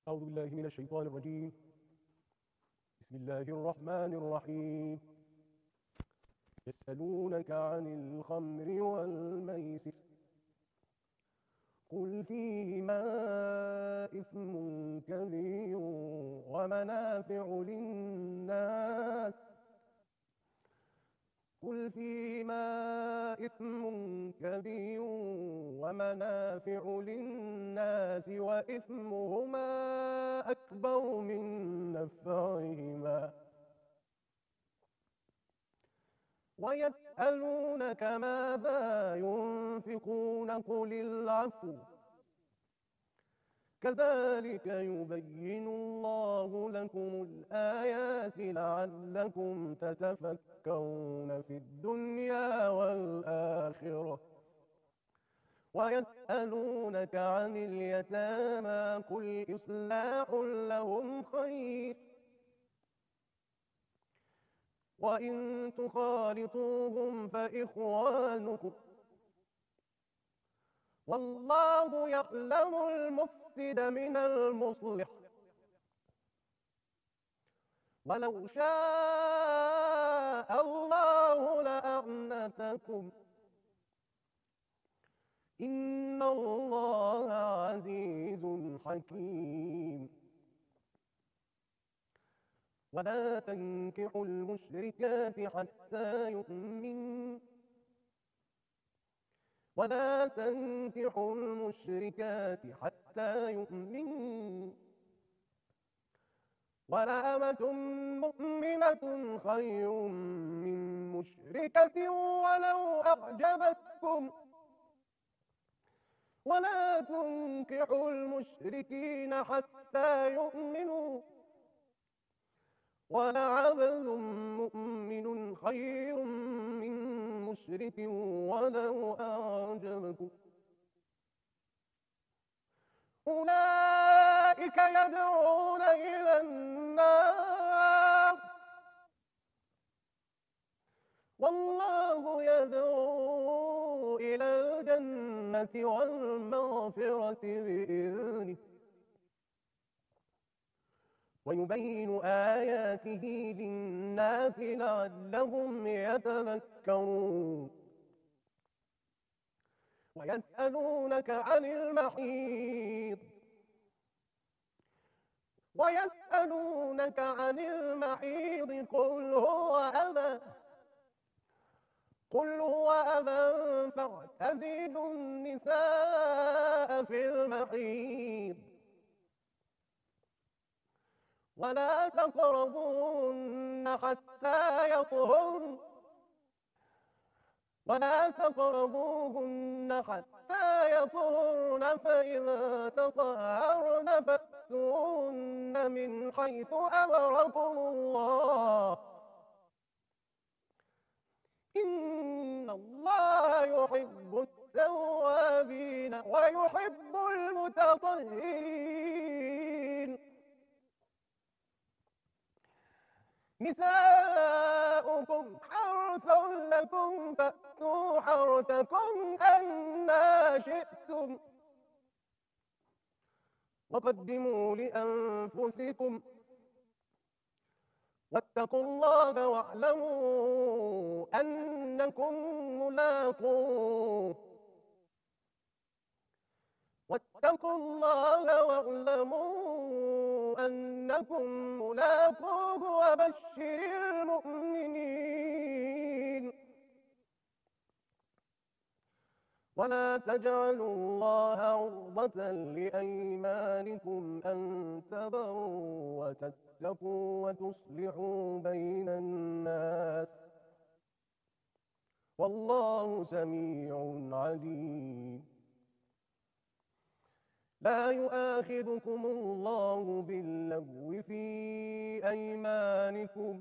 أعوذ بالله من الشيطان الرجيم. بسم الله الرحمن الرحيم. يسألونك عن الخمر والميسر، قل فيهما إثم كبير ومنافع للناس قل فيهما إثم كبير ومنافع للناس وإثمهما أكبر من نفعهما، ويسألونك ماذا ينفقون قل العفو، كذلك يبين الله لكم الآيات لعلكم تتفكرون في الدنيا والآخرة. ويسألونك عن اليتامى قل إصلاح لهم خير، وإن تخالطوهم فإخوانكم، والله يعلم المفسد من المصلح، ولو شاء الله لأعنتكم، إن الله عزيز حكيم. ولا تنكحوا المشركات حتى يؤمنوا ولا تنكحوا المشركات حتى يؤمنوا، ولأمة مؤمنة خير من مشركة ولو أعجبتكم، ولا تنكحوا المشركين حتى يؤمنوا، ولعبد مؤمن خير من مشرك ولو أعجبكم. أولئك يدعون إلى النار، والله يدعو إلى الجنة والمغفرة بإذنه، ويبين آياته للناس لعلهم يتذكرون. ويسألونك عن المحيض قل هو أذى فاعتزلوا النساء في المحيض ولا تقربوهن حتى يطهرن، فإذا تطهرن فأتوهن من حيث أمركم الله، إن الله يحب التوابين ويحب المتطهرين. نساؤكم حرث لكم فأتوا حرثكم أنى شئتم، وقدموا لأنفسكم واتقوا الله واعلموا أنكم ملاقوه وبشر المؤمنين. ولا تجعلوا الله عرضة لأيمانكم أن تبروا وتتقوا وتصلحوا بين الناس، والله سميع عليم. لا يؤاخذكم الله باللغو في أيمانكم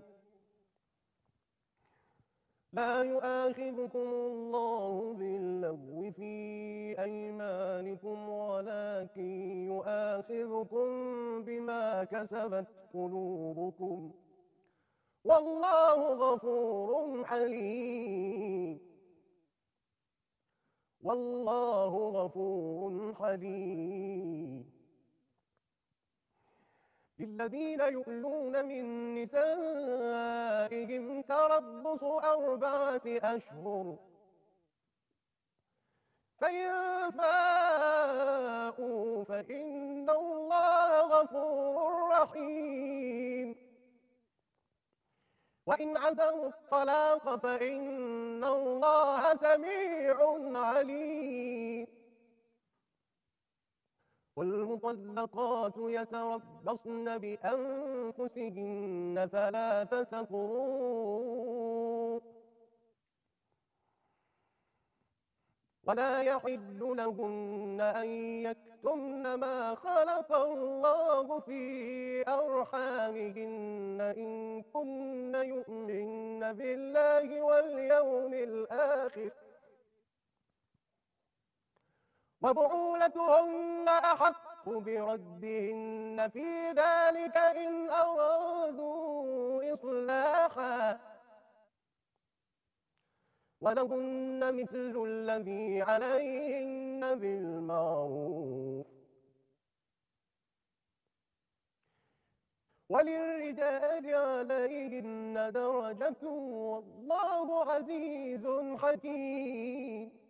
ولكن يؤاخذكم بما كسبت قلوبكم، والله غفور حليم. والذين يؤلون من نسائهم تربص 4 أشهر فإن فاءوا فإن الله غفور رحيم وإن عزموا الطلاق فإن الله سميع عليم والمطلقات يتربصن بأنفسهن 3 قروء ولا يحل لهن أن يكتمن ما خلق الله في أرحامهن إن كن يؤمن بالله واليوم الآخر وبعولتهن أحق بردهن في ذلك إن أرادوا إصلاحا ولهن مثل الذي عليهن بالمعروف وللرجال عليهن درجة والله عزيز حكيم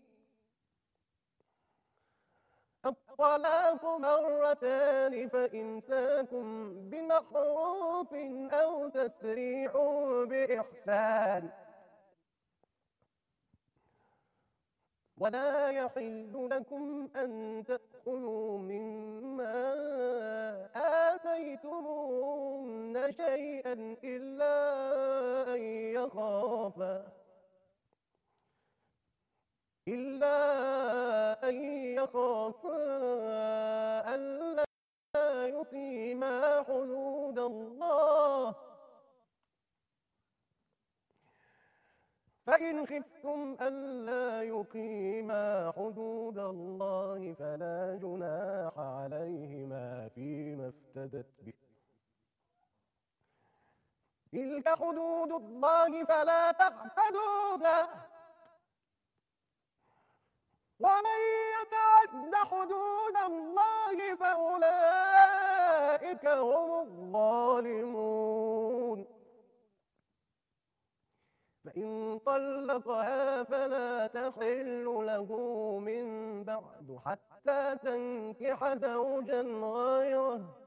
الطلاق 2 فإمساكم بمعروف أو تسريح بإحسان ولا يحل لكم أن تأكلوا مما آتيتموهن شيئا إلا أن يخافا ألا يقيما حدود الله فإن خفتم ألا يقيما حدود الله فلا جناح عليهما فيما افتدت به تلك حدود الله فلا تعتدوها ومن يتعد حدود الله فأولئك هم الظالمون فإن طلقها فلا تحل له من بعد حتى تنكح زوجا غيره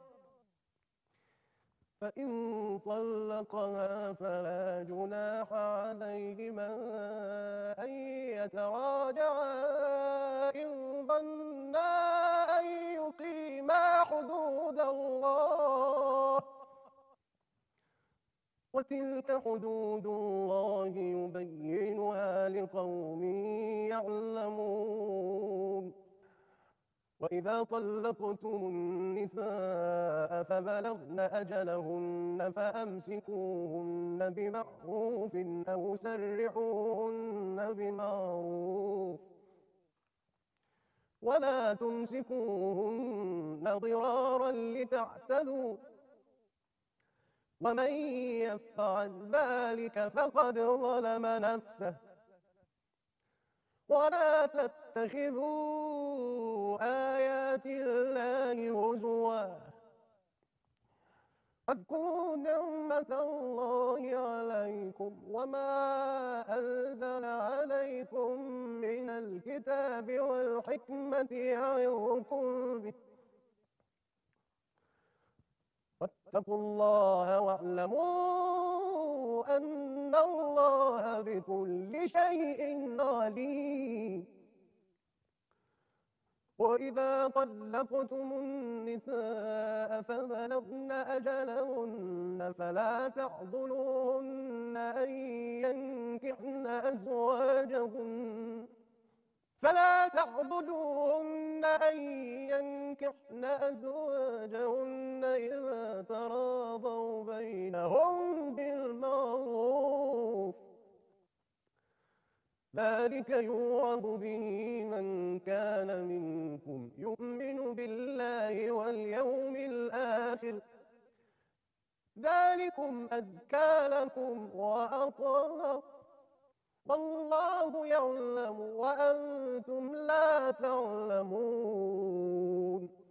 فإن طلقها فلا جناح عليهما أن يتراجعا إن ظنا أن يقيما حدود الله وتلك حدود الله يبينها لقوم يعلمون وإذا طلقتم النساء فبلغن أجلهن فأمسكوهن بمعروف أو سرحوهن بمعروف ولا تمسكوهن ضرارا لتعتدوا ومن يفعل ذلك فقد ظلم نفسه ولا تتخذوا آيات الله هزوا واذكروا نعمة الله عليكم وما أنزل عليكم من الكتاب والحكمة يعظكم به واتقوا الله واعلموا أن الله بكل شيء عليم وإذا طلقتم النساء فبلغن أجلهن فلا تعضلوهن أن ينكحن أزواجهن إذا تراضوا بينهم بالمعروف ذلك يوعظ به من كان منكم يؤمن بالله واليوم الآخر ذلكم أزكى لكم وأطهر والله يعلم وأنتم لا تعلمون